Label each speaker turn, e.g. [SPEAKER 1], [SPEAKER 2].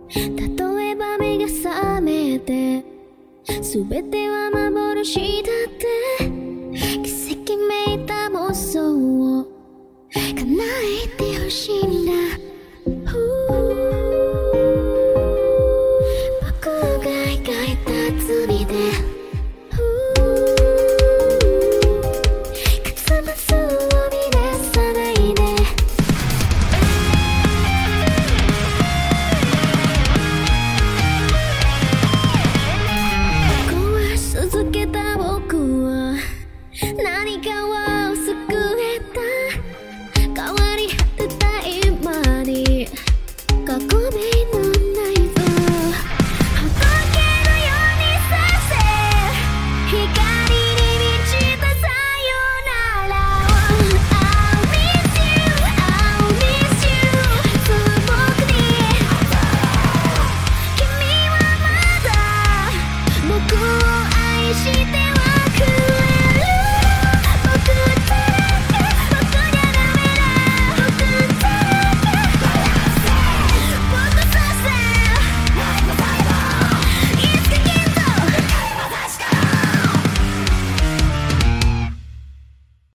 [SPEAKER 1] 例えば目が覚めて全ては幻だって奇跡めいた妄想を叶えてほしいんだ。